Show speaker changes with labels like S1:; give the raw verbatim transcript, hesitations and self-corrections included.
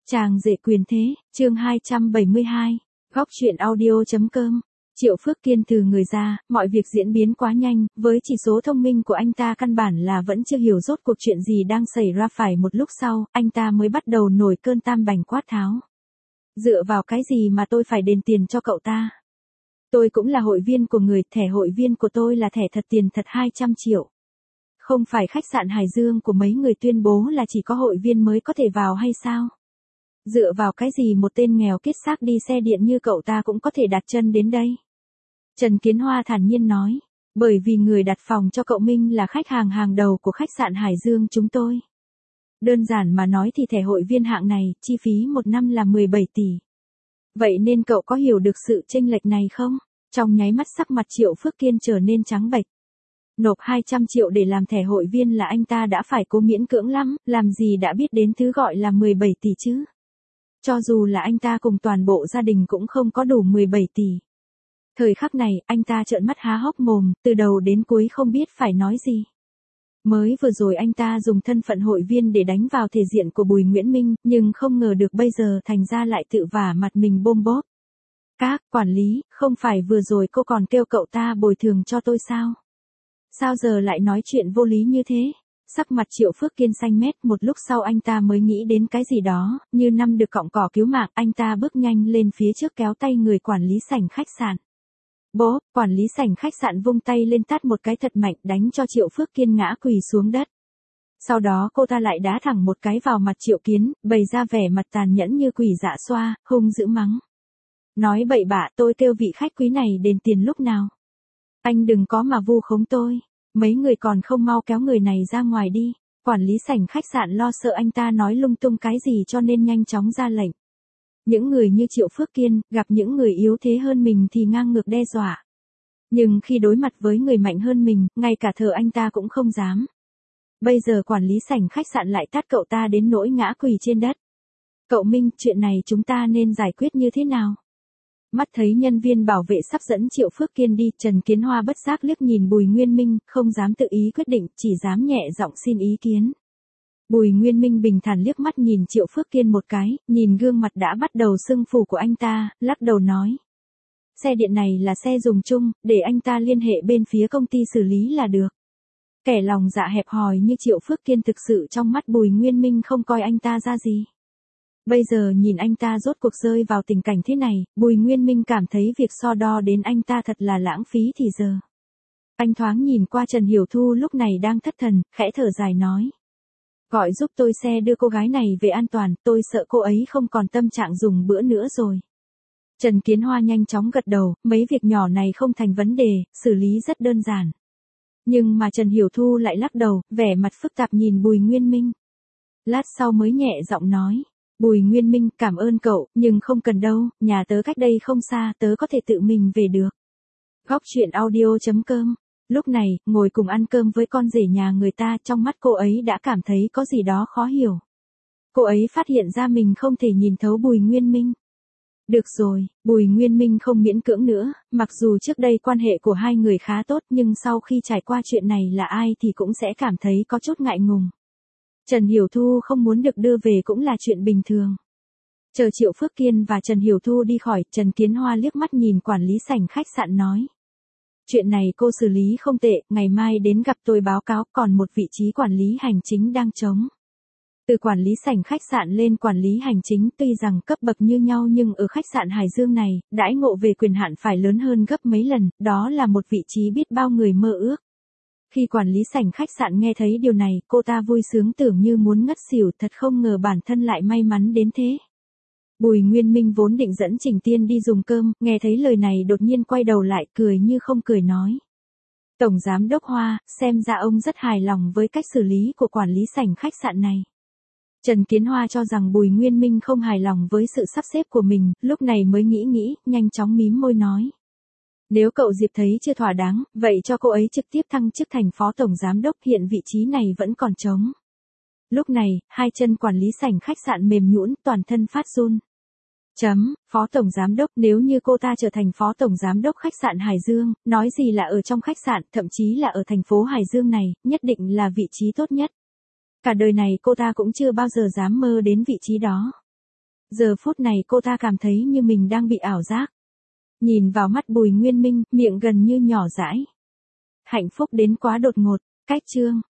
S1: Chàng rể quyền thế, chương hai trăm bảy mươi hai, góc truyện audio.com. Triệu Phước Kiên từ người ra, mọi việc diễn biến quá nhanh, với chỉ số thông minh của anh ta căn bản là vẫn chưa hiểu rốt cuộc chuyện gì đang xảy ra. Phải một lúc sau, anh ta mới bắt đầu nổi cơn tam bành quát tháo. Dựa vào cái gì mà tôi phải đền tiền cho cậu ta? Tôi cũng là hội viên của người, thẻ hội viên của tôi là thẻ thật tiền thật hai trăm triệu. Không phải khách sạn Hải Dương của mấy người tuyên bố là chỉ có hội viên mới có thể vào hay sao? Dựa vào cái gì một tên nghèo kiết xác đi xe điện như cậu ta cũng có thể đặt chân đến đây? Trần Kiến Hoa thản nhiên nói, bởi vì người đặt phòng cho cậu Minh là khách hàng hàng đầu của khách sạn Hải Dương chúng tôi. Đơn giản mà nói thì thẻ hội viên hạng này, chi phí một năm là mười bảy tỷ. Vậy nên cậu có hiểu được sự chênh lệch này không? Trong nháy mắt sắc mặt Triệu Phước Kiên trở nên trắng bệch. Nộp hai trăm triệu để làm thẻ hội viên là anh ta đã phải cố miễn cưỡng lắm, làm gì đã biết đến thứ gọi là mười bảy tỷ chứ? Cho dù là anh ta cùng toàn bộ gia đình cũng không có đủ mười bảy tỷ. Thời khắc này, anh ta trợn mắt há hốc mồm, từ đầu đến cuối không biết phải nói gì. Mới vừa rồi anh ta dùng thân phận hội viên để đánh vào thể diện của Bùi Nguyễn Minh, nhưng không ngờ được bây giờ thành ra lại tự vả mặt mình bôm bóp. Các, quản lý, không phải vừa rồi cô còn kêu cậu ta bồi thường cho tôi sao? Sao giờ lại nói chuyện vô lý như thế? Sắc mặt Triệu Phước Kiên xanh mét, một lúc sau anh ta mới nghĩ đến cái gì đó, như năm được cọng cỏ cứu mạng, anh ta bước nhanh lên phía trước kéo tay người quản lý sảnh khách sạn. Bố, quản lý sảnh khách sạn vung tay lên tát một cái thật mạnh đánh cho Triệu Phước Kiên ngã quỳ xuống đất. Sau đó cô ta lại đá thẳng một cái vào mặt Triệu Kiến, bày ra vẻ mặt tàn nhẫn như quỷ dạ xoa, hung dữ mắng. Nói bậy bạ, tôi kêu vị khách quý này đền tiền lúc nào? Anh đừng có mà vu khống tôi. Mấy người còn không mau kéo người này ra ngoài đi. Quản lý sảnh khách sạn lo sợ anh ta nói lung tung cái gì cho nên nhanh chóng ra lệnh. Những người như Triệu Phước Kiên, gặp những người yếu thế hơn mình thì ngang ngược đe dọa. Nhưng khi đối mặt với người mạnh hơn mình, ngay cả thở anh ta cũng không dám. Bây giờ quản lý sảnh khách sạn lại tát cậu ta đến nỗi ngã quỳ trên đất. Cậu Minh, chuyện này chúng ta nên giải quyết như thế nào? Mắt thấy nhân viên bảo vệ sắp dẫn Triệu Phước Kiên đi, Trần Kiến Hoa bất giác liếc nhìn Bùi Nguyên Minh, không dám tự ý quyết định, chỉ dám nhẹ giọng xin ý kiến. Bùi Nguyên Minh bình thản liếc mắt nhìn Triệu Phước Kiên một cái, nhìn gương mặt đã bắt đầu sưng phù của anh ta, lắc đầu nói. Xe điện này là xe dùng chung, để anh ta liên hệ bên phía công ty xử lý là được. Kẻ lòng dạ hẹp hòi như Triệu Phước Kiên thực sự trong mắt Bùi Nguyên Minh không coi anh ta ra gì. Bây giờ nhìn anh ta rốt cuộc rơi vào tình cảnh thế này, Bùi Nguyên Minh cảm thấy việc so đo đến anh ta thật là lãng phí thì giờ. Anh thoáng nhìn qua Trần Hiểu Thu lúc này đang thất thần, khẽ thở dài nói. Gọi giúp tôi xe đưa cô gái này về an toàn, tôi sợ cô ấy không còn tâm trạng dùng bữa nữa rồi. Trần Kiến Hoa nhanh chóng gật đầu, mấy việc nhỏ này không thành vấn đề, xử lý rất đơn giản. Nhưng mà Trần Hiểu Thu lại lắc đầu, vẻ mặt phức tạp nhìn Bùi Nguyên Minh. Lát sau mới nhẹ giọng nói. Bùi Nguyên Minh, cảm ơn cậu, nhưng không cần đâu, nhà tớ cách đây không xa, tớ có thể tự mình về được. Góc truyện audio.com. Lúc này, ngồi cùng ăn cơm với con rể nhà người ta, trong mắt cô ấy đã cảm thấy có gì đó khó hiểu. Cô ấy phát hiện ra mình không thể nhìn thấu Bùi Nguyên Minh. Được rồi, Bùi Nguyên Minh không miễn cưỡng nữa, mặc dù trước đây quan hệ của hai người khá tốt nhưng sau khi trải qua chuyện này là ai thì cũng sẽ cảm thấy có chút ngại ngùng. Trần Hiểu Thu không muốn được đưa về cũng là chuyện bình thường. Chờ Triệu Phước Kiên và Trần Hiểu Thu đi khỏi, Trần Kiến Hoa liếc mắt nhìn quản lý sảnh khách sạn nói. Chuyện này cô xử lý không tệ, ngày mai đến gặp tôi báo cáo, còn một vị trí quản lý hành chính đang trống. Từ quản lý sảnh khách sạn lên quản lý hành chính tuy rằng cấp bậc như nhau nhưng ở khách sạn Hải Dương này, đãi ngộ về quyền hạn phải lớn hơn gấp mấy lần, đó là một vị trí biết bao người mơ ước. Khi quản lý sảnh khách sạn nghe thấy điều này, cô ta vui sướng tưởng như muốn ngất xỉu, thật không ngờ bản thân lại may mắn đến thế. Bùi Nguyên Minh vốn định dẫn Trình Tiên đi dùng cơm, nghe thấy lời này đột nhiên quay đầu lại cười như không cười nói. Tổng Giám Đốc Hoa, xem ra ông rất hài lòng với cách xử lý của quản lý sảnh khách sạn này. Trần Kiến Hoa cho rằng Bùi Nguyên Minh không hài lòng với sự sắp xếp của mình, lúc này mới nghĩ nghĩ, nhanh chóng mím môi nói. Nếu cậu Diệp thấy chưa thỏa đáng, vậy cho cô ấy trực tiếp thăng chức thành phó tổng giám đốc, hiện vị trí này vẫn còn trống. Lúc này, hai chân quản lý sảnh khách sạn mềm nhũn, toàn thân phát run. Chấm, phó tổng giám đốc, nếu như cô ta trở thành phó tổng giám đốc khách sạn Hải Dương, nói gì là ở trong khách sạn, thậm chí là ở thành phố Hải Dương này, nhất định là vị trí tốt nhất. Cả đời này cô ta cũng chưa bao giờ dám mơ đến vị trí đó. Giờ phút này cô ta cảm thấy như mình đang bị ảo giác. Nhìn vào mắt Bùi Nguyên Minh, miệng gần như nhỏ dãi. Hạnh phúc đến quá đột ngột, cách chương.